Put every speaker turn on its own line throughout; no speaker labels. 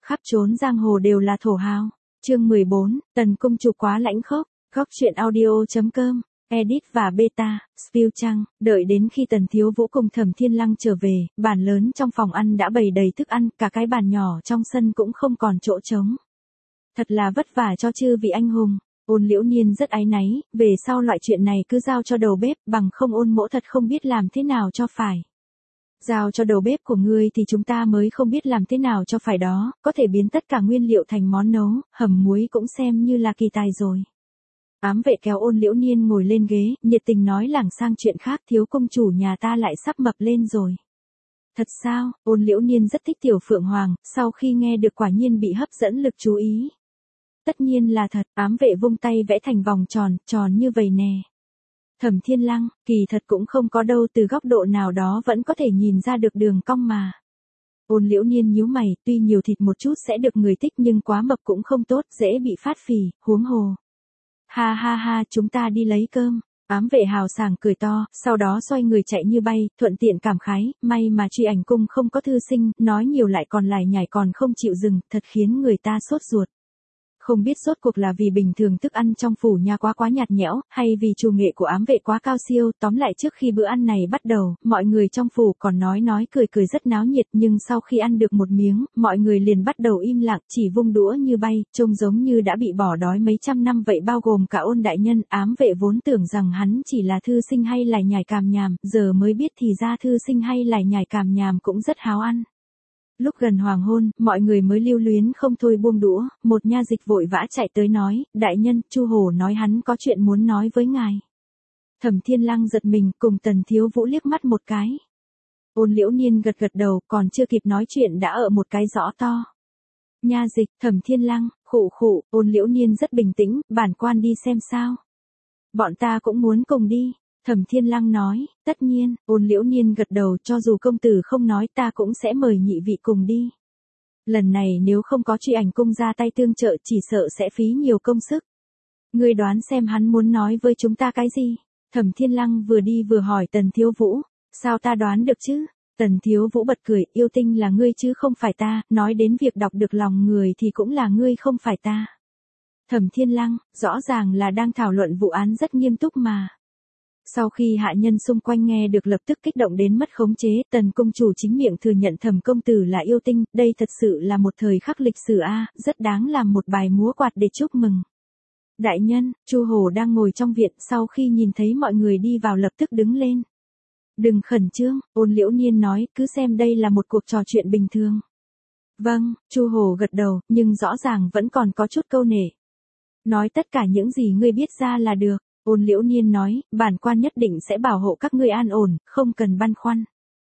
khắp chốn giang hồ đều là thổ hào. Chương 14, Tần công chủ quá lãnh khốc. Góc truyện audio.com, edit và beta, spill trăng. Đợi đến khi Tần Thiếu Vũ cùng Thẩm Thiên Lăng trở về, bàn lớn trong phòng ăn đã bày đầy thức ăn, cả cái bàn nhỏ trong sân cũng không còn chỗ trống. Thật là vất vả cho chư vị anh hùng. Ôn Liễu Niên rất áy náy, về sau loại chuyện này cứ giao cho đầu bếp, bằng không Ôn mỗ thật không biết làm thế nào cho phải. Giao cho đầu bếp của ngươi thì chúng ta mới không biết làm thế nào cho phải đó, có thể biến tất cả nguyên liệu thành món nấu, hầm muối cũng xem như là kỳ tài rồi. Ám vệ kéo Ôn Liễu Niên ngồi lên ghế, nhiệt tình nói lảng sang chuyện khác, thiếu công chủ nhà ta lại sắp mập lên rồi. Thật sao? Ôn Liễu Niên rất thích Tiểu Phượng Hoàng, sau khi nghe được quả nhiên bị hấp dẫn lực chú ý. Tất nhiên là thật, ám vệ vung tay vẽ thành vòng tròn, tròn như vậy nè. Thẩm Thiên Lăng, kỳ thật cũng không có đâu, từ góc độ nào đó vẫn có thể nhìn ra được đường cong mà. Ôn Liễu Niên nhíu mày, tuy nhiều thịt một chút sẽ được người thích nhưng quá mập cũng không tốt, dễ bị phát phì, huống hồ. Ha ha ha, chúng ta đi lấy cơm. Ám vệ hào sảng cười to, sau đó xoay người chạy như bay, thuận tiện cảm khái, may mà Truy Ảnh cung không có thư sinh, nói nhiều lại còn lải nhải còn không chịu dừng, thật khiến người ta sốt ruột. Không biết rốt cuộc là vì bình thường thức ăn trong phủ nhà quá nhạt nhẽo, hay vì chủ nghệ của ám vệ quá cao siêu, tóm lại trước khi bữa ăn này bắt đầu, mọi người trong phủ còn nói cười rất náo nhiệt, nhưng sau khi ăn được một miếng, mọi người liền bắt đầu im lặng, chỉ vung đũa như bay, trông giống như đã bị bỏ đói mấy trăm năm vậy, bao gồm cả Ôn đại nhân. Ám vệ vốn tưởng rằng hắn chỉ là thư sinh hay lải nhải càm nhàm, giờ mới biết thì ra thư sinh hay lải nhải càm nhàm cũng rất háo ăn. Lúc gần hoàng hôn, mọi người mới lưu luyến không thôi buông đũa, một nha dịch vội vã chạy tới nói, đại nhân, Chu Hổ nói hắn có chuyện muốn nói với ngài. Thẩm Thiên Lăng giật mình, cùng Tần Thiếu Vũ liếc mắt một cái. Ôn Liễu Niên gật đầu, còn chưa kịp nói chuyện đã ở một cái rõ to. Nha dịch, Thẩm Thiên Lăng, khụ, Ôn Liễu Niên rất bình tĩnh, bản quan đi xem sao. Bọn ta cũng muốn cùng đi. Thẩm Thiên Lăng nói, tất nhiên. Ôn Liễu Niên gật đầu, cho dù công tử không nói ta cũng sẽ mời nhị vị cùng đi. Lần này nếu không có Truy Ảnh cung ra tay tương trợ chỉ sợ sẽ phí nhiều công sức. Ngươi đoán xem hắn muốn nói với chúng ta cái gì? Thẩm Thiên Lăng vừa đi vừa hỏi Tần Thiếu Vũ, sao ta đoán được chứ? Tần Thiếu Vũ bật cười, yêu tinh là ngươi chứ không phải ta, nói đến việc đọc được lòng người thì cũng là ngươi không phải ta. Thẩm Thiên Lăng, rõ ràng là đang thảo luận vụ án rất nghiêm túc mà. Sau khi hạ nhân xung quanh nghe được lập tức kích động đến mất khống chế, Tần công chủ chính miệng thừa nhận Thẩm công tử là yêu tinh, đây thật sự là một thời khắc lịch sử a, rất đáng làm một bài múa quạt để chúc mừng. Đại nhân, Chu Hổ đang ngồi trong viện, sau khi nhìn thấy mọi người đi vào lập tức đứng lên. Đừng khẩn trương, Ôn Liễu Niên nói, cứ xem đây là một cuộc trò chuyện bình thường. Vâng, Chu Hổ gật đầu, nhưng rõ ràng vẫn còn có chút câu nể. Nói tất cả những gì ngươi biết ra là được. Ôn Liễu Niên nói, bản quan nhất định sẽ bảo hộ các ngươi an ổn, không cần băn khoăn.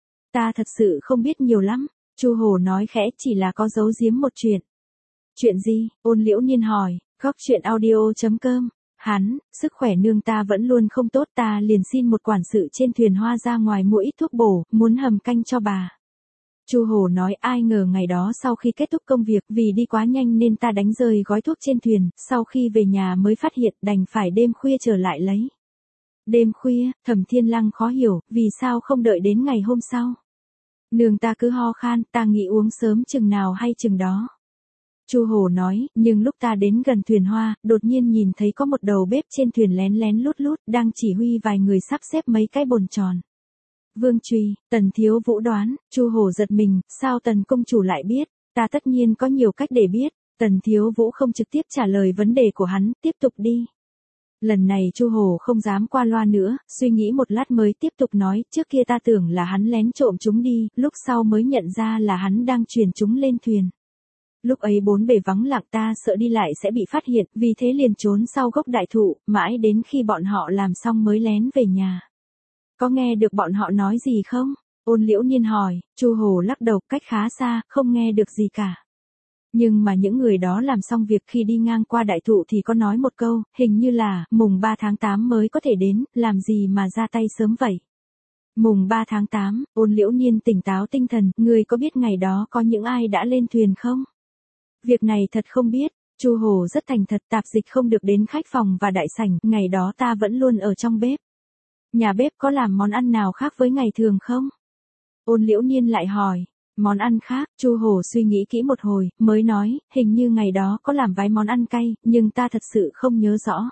Ta thật sự không biết nhiều lắm, Chu Hổ nói khẽ, chỉ là có giấu giếm một chuyện. Chuyện gì? Ôn Liễu Niên hỏi. Góc truyện audio.com. Hắn, sức khỏe nương ta vẫn luôn không tốt, ta liền xin một quản sự trên thuyền hoa ra ngoài mua ít thuốc bổ, muốn hầm canh cho bà. Chu Hổ nói, ai ngờ ngày đó sau khi kết thúc công việc, vì đi quá nhanh nên ta đánh rơi gói thuốc trên thuyền, sau khi về nhà mới phát hiện, đành phải đêm khuya trở lại lấy. Đêm khuya? Thẩm Thiên Lăng khó hiểu, vì sao không đợi đến ngày hôm sau? Nương ta cứ ho khan, ta nghĩ uống sớm chừng nào hay chừng đó. Chu Hổ nói, nhưng lúc ta đến gần thuyền hoa, đột nhiên nhìn thấy có một đầu bếp trên thuyền lén lén lút đang chỉ huy vài người sắp xếp mấy cái bồn tròn. Vương Truy, Tần Thiếu Vũ đoán, Chu Hổ giật mình, sao Tần công chủ lại biết? Ta tất nhiên có nhiều cách để biết. Tần Thiếu Vũ không trực tiếp trả lời vấn đề của hắn, tiếp tục đi. Lần này Chu Hổ không dám qua loa nữa, suy nghĩ một lát mới tiếp tục nói, trước kia ta tưởng là hắn lén trộm chúng đi, lúc sau mới nhận ra là hắn đang truyền chúng lên thuyền. Lúc ấy bốn bề vắng lặng, ta sợ đi lại sẽ bị phát hiện, vì thế liền trốn sau gốc đại thụ, mãi đến khi bọn họ làm xong mới lén về nhà. Có nghe được bọn họ nói gì không? Ôn Liễu Niên hỏi. Chu Hổ lắc đầu, cách khá xa, không nghe được gì cả. Nhưng mà những người đó làm xong việc khi đi ngang qua đại thụ thì có nói một câu, hình như là, mùng 3 tháng 8 mới có thể đến, làm gì mà ra tay sớm vậy? Mùng 3 tháng 8, Ôn Liễu Niên tỉnh táo tinh thần, ngươi có biết ngày đó có những ai đã lên thuyền không? Việc này thật không biết. Chu Hổ rất thành thật, tạp dịch không được đến khách phòng và đại sảnh, ngày đó ta vẫn luôn ở trong bếp. Nhà bếp có làm món ăn nào khác với ngày thường không? Ôn Liễu Niên lại hỏi. Món ăn khác, Chu Hổ suy nghĩ kỹ một hồi, mới nói, hình như ngày đó có làm vài món ăn cay, nhưng ta thật sự không nhớ rõ.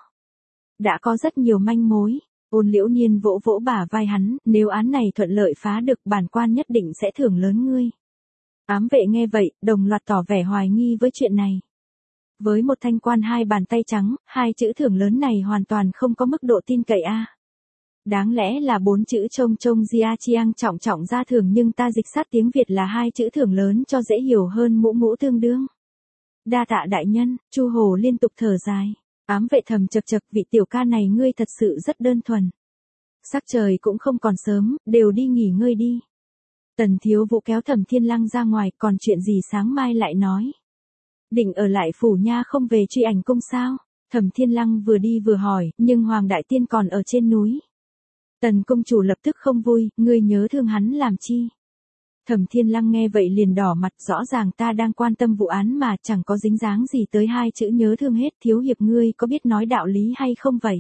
Đã có rất nhiều manh mối. Ôn Liễu Niên vỗ vỗ bả vai hắn, nếu án này thuận lợi phá được, bản quan nhất định sẽ thưởng lớn ngươi. Ám vệ nghe vậy, đồng loạt tỏ vẻ hoài nghi với chuyện này. Với một thanh quan hai bàn tay trắng, hai chữ thưởng lớn này hoàn toàn không có mức độ tin cậy a. Đáng lẽ là 4 chữ trông trông Jia Chiang trọng trọng ra thưởng, nhưng ta dịch sát tiếng Việt là 2 chữ thưởng lớn cho dễ hiểu hơn, mũ mũ tương đương. Đa tạ đại nhân, Chu Hổ liên tục thở dài. Ám vệ thầm chật chật, vị tiểu ca này ngươi thật sự rất đơn thuần. Sắc trời cũng không còn sớm, đều đi nghỉ ngơi đi. Tần Thiếu Vũ kéo Thẩm Thiên Lăng ra ngoài, còn chuyện gì sáng mai lại nói. Định ở lại phủ nha không về truy ảnh cung sao? Thẩm Thiên Lăng vừa đi vừa hỏi, nhưng Hoàng Đại Tiên còn ở trên núi. Tần công chủ lập tức không vui, ngươi nhớ thương hắn làm chi? Thẩm Thiên Lăng nghe vậy liền đỏ mặt, rõ ràng ta đang quan tâm vụ án mà chẳng có dính dáng gì tới 2 chữ nhớ thương hết. Thiếu hiệp ngươi có biết nói đạo lý hay không vậy?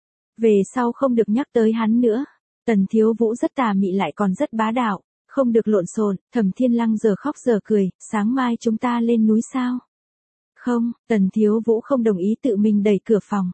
Về sau không được nhắc tới hắn nữa. Tần Thiếu Vũ rất tà mị lại còn rất bá đạo, không được lộn xộn. Thẩm Thiên Lăng giờ khóc giờ cười, sáng mai chúng ta lên núi sao? Không, Tần Thiếu Vũ không đồng ý, tự mình đẩy cửa phòng.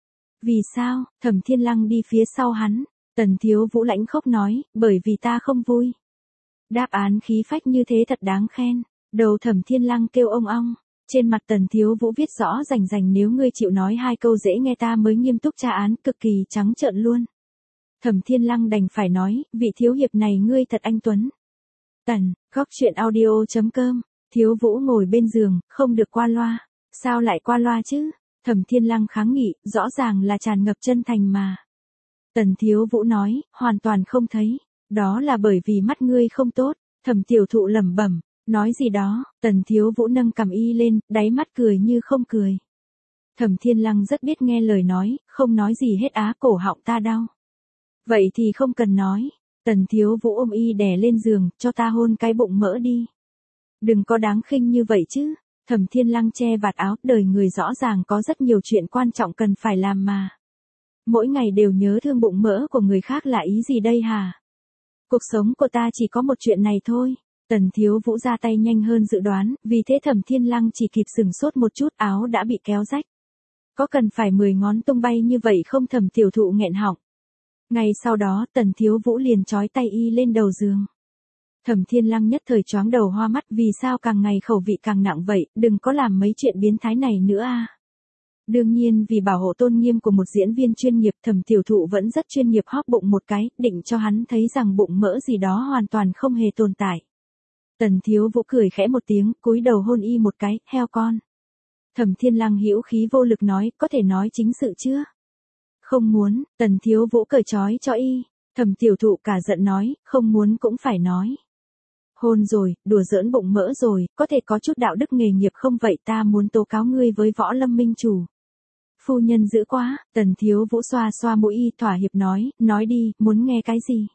Vì sao? Thẩm Thiên Lăng đi phía sau hắn. Tần Thiếu Vũ lãnh khốc nói, bởi vì ta không vui. Đáp án khí phách như thế thật đáng khen. Đầu Thẩm Thiên Lăng kêu ông ong. Trên mặt Tần Thiếu Vũ viết rõ rành rành, nếu ngươi chịu nói 2 câu dễ nghe ta mới nghiêm túc tra án, cực kỳ trắng trợn luôn. Thẩm Thiên Lăng đành phải nói, vị thiếu hiệp này ngươi thật anh tuấn. Tần, góc truyện audio.com. Thiếu Vũ ngồi bên giường, không được qua loa. Sao lại qua loa chứ? Thẩm Thiên Lăng kháng nghị, rõ ràng là tràn ngập chân thành mà. Tần Thiếu Vũ nói, hoàn toàn không thấy. Đó là bởi vì mắt ngươi không tốt. Thẩm Tiểu Thụ lẩm bẩm, nói gì đó. Tần Thiếu Vũ nâng cằm y lên, đáy mắt cười như không cười. Thẩm Thiên Lăng rất biết nghe lời nói, không nói gì hết á, cổ họng ta đau. Vậy thì không cần nói. Tần Thiếu Vũ ôm y đè lên giường, cho ta hôn cái bụng mỡ đi. Đừng có đáng khinh như vậy chứ. Thẩm Thiên Lăng che vạt áo, đời người rõ ràng có rất nhiều chuyện quan trọng cần phải làm mà. Mỗi ngày đều nhớ thương bụng mỡ của người khác là ý gì đây hả? Cuộc sống của ta chỉ có một chuyện này thôi. Tần Thiếu Vũ ra tay nhanh hơn dự đoán, vì thế Thẩm Thiên Lăng chỉ kịp sừng sốt một chút, áo đã bị kéo rách. Có cần phải 10 ngón tung bay như vậy không? Thẩm Tiểu Thụ nghẹn họng. Ngay sau đó Tần Thiếu Vũ liền trói tay y lên đầu giường. Thẩm Thiên Lăng nhất thời choáng đầu hoa mắt, vì sao càng ngày khẩu vị càng nặng vậy, đừng có làm mấy chuyện biến thái này nữa a. Đương nhiên vì bảo hộ tôn nghiêm của một diễn viên chuyên nghiệp, Thẩm Tiểu Thụ vẫn rất chuyên nghiệp hóp bụng một cái, định cho hắn thấy rằng bụng mỡ gì đó hoàn toàn không hề tồn tại. Tần Thiếu Vũ cười khẽ một tiếng, cúi đầu hôn y một cái, heo con. Thẩm Thiên Lăng hữu khí vô lực nói, có thể nói chính sự chưa? Không muốn. Tần Thiếu Vũ cởi trói cho y. Thẩm Tiểu Thụ cả giận nói, không muốn cũng phải nói. Hôn rồi, đùa giỡn bụng mỡ rồi, có thể có chút đạo đức nghề nghiệp không vậy? Ta muốn tố cáo ngươi với Võ Lâm Minh Chủ. Phu nhân dữ quá. Tần Thiếu Vũ xoa xoa mũi y, thỏa hiệp nói đi, muốn nghe cái gì?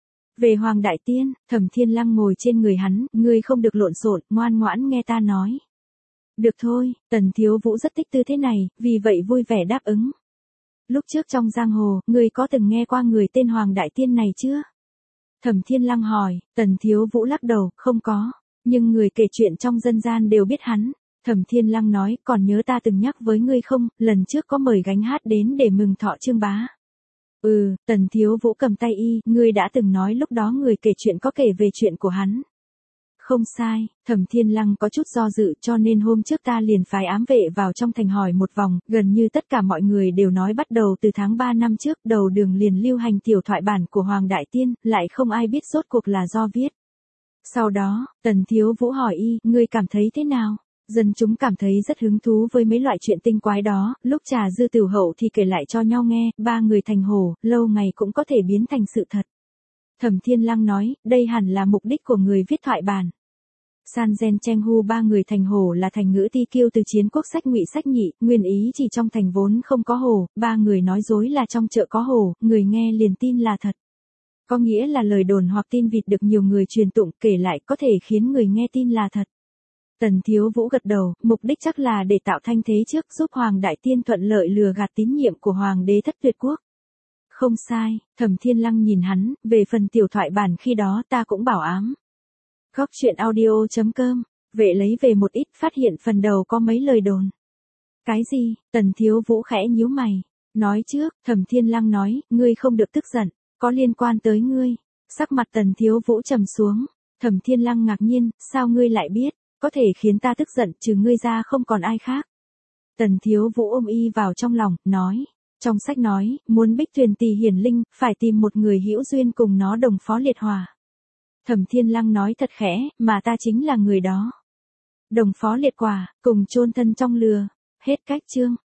Về Hoàng Đại Tiên. Thẩm Thiên Lăng ngồi trên người hắn, ngươi không được lộn xộn, ngoan ngoãn nghe ta nói. Được thôi. Tần Thiếu Vũ rất thích tư thế này, vì vậy vui vẻ đáp ứng. Lúc trước trong giang hồ, ngươi có từng nghe qua người tên Hoàng Đại Tiên này chưa? Thẩm Thiên Lăng hỏi. Tần Thiếu Vũ lắc đầu, không có. Nhưng người kể chuyện trong dân gian đều biết hắn. Thẩm Thiên Lăng nói, còn nhớ ta từng nhắc với ngươi không, lần trước có mời gánh hát đến để mừng thọ Trương Bá. Tần Thiếu Vũ cầm tay y, ngươi đã từng nói lúc đó người kể chuyện có kể về chuyện của hắn. Không sai. Thẩm Thiên Lăng có chút do dự, cho nên hôm trước ta liền phái ám vệ vào trong thành hỏi một vòng, gần như tất cả mọi người đều nói bắt đầu từ tháng 3 năm trước, đầu đường liền lưu hành tiểu thoại bản của Hoàng Đại Tiên, lại không ai biết rốt cuộc là do viết. Sau đó, Tần Thiếu Vũ hỏi y, ngươi cảm thấy thế nào? Dân chúng cảm thấy rất hứng thú với mấy loại chuyện tinh quái đó, lúc trà dư tiểu hậu thì kể lại cho nhau nghe, 3 người thành hổ, lâu ngày cũng có thể biến thành sự thật. Thẩm Thiên Lăng nói, đây hẳn là mục đích của người viết thoại bản. San Gen Cheng Hu 3 người thành hổ là thành ngữ ti kiêu từ chiến quốc sách Ngụy sách nhị, nguyên ý chỉ trong thành vốn không có hổ, 3 người nói dối là trong chợ có hổ, người nghe liền tin là thật. Có nghĩa là lời đồn hoặc tin vịt được nhiều người truyền tụng kể lại có thể khiến người nghe tin là thật. Tần Thiếu Vũ gật đầu, mục đích chắc là để tạo thanh thế trước, giúp Hoàng Đại Tiên thuận lợi lừa gạt tín nhiệm của Hoàng đế Thất Tuyệt Quốc. Không sai. Thẩm Thiên Lăng nhìn hắn, về phần tiểu thoại bản khi đó ta cũng bảo ám Góc chuyện audio.com, vệ lấy về một ít phát hiện phần đầu có mấy lời đồn. Cái gì? Tần Thiếu Vũ khẽ nhíu mày. Nói trước, Thẩm Thiên Lăng nói, ngươi không được tức giận, có liên quan tới ngươi. Sắc mặt Tần Thiếu Vũ trầm xuống. Thẩm Thiên Lăng ngạc nhiên, sao ngươi lại biết, có thể khiến ta tức giận trừ ngươi ra không còn ai khác. Tần Thiếu Vũ ôm y vào trong lòng, nói. Trong sách nói, muốn Bích Tuyền Tỳ hiển linh, phải tìm một người hữu duyên cùng nó đồng phó liệt hỏa. Thẩm Thiên Lăng nói thật khẽ, mà ta chính là người đó. Đồng phó liệt quả, cùng chôn thân trong lửa. Hết cách chương.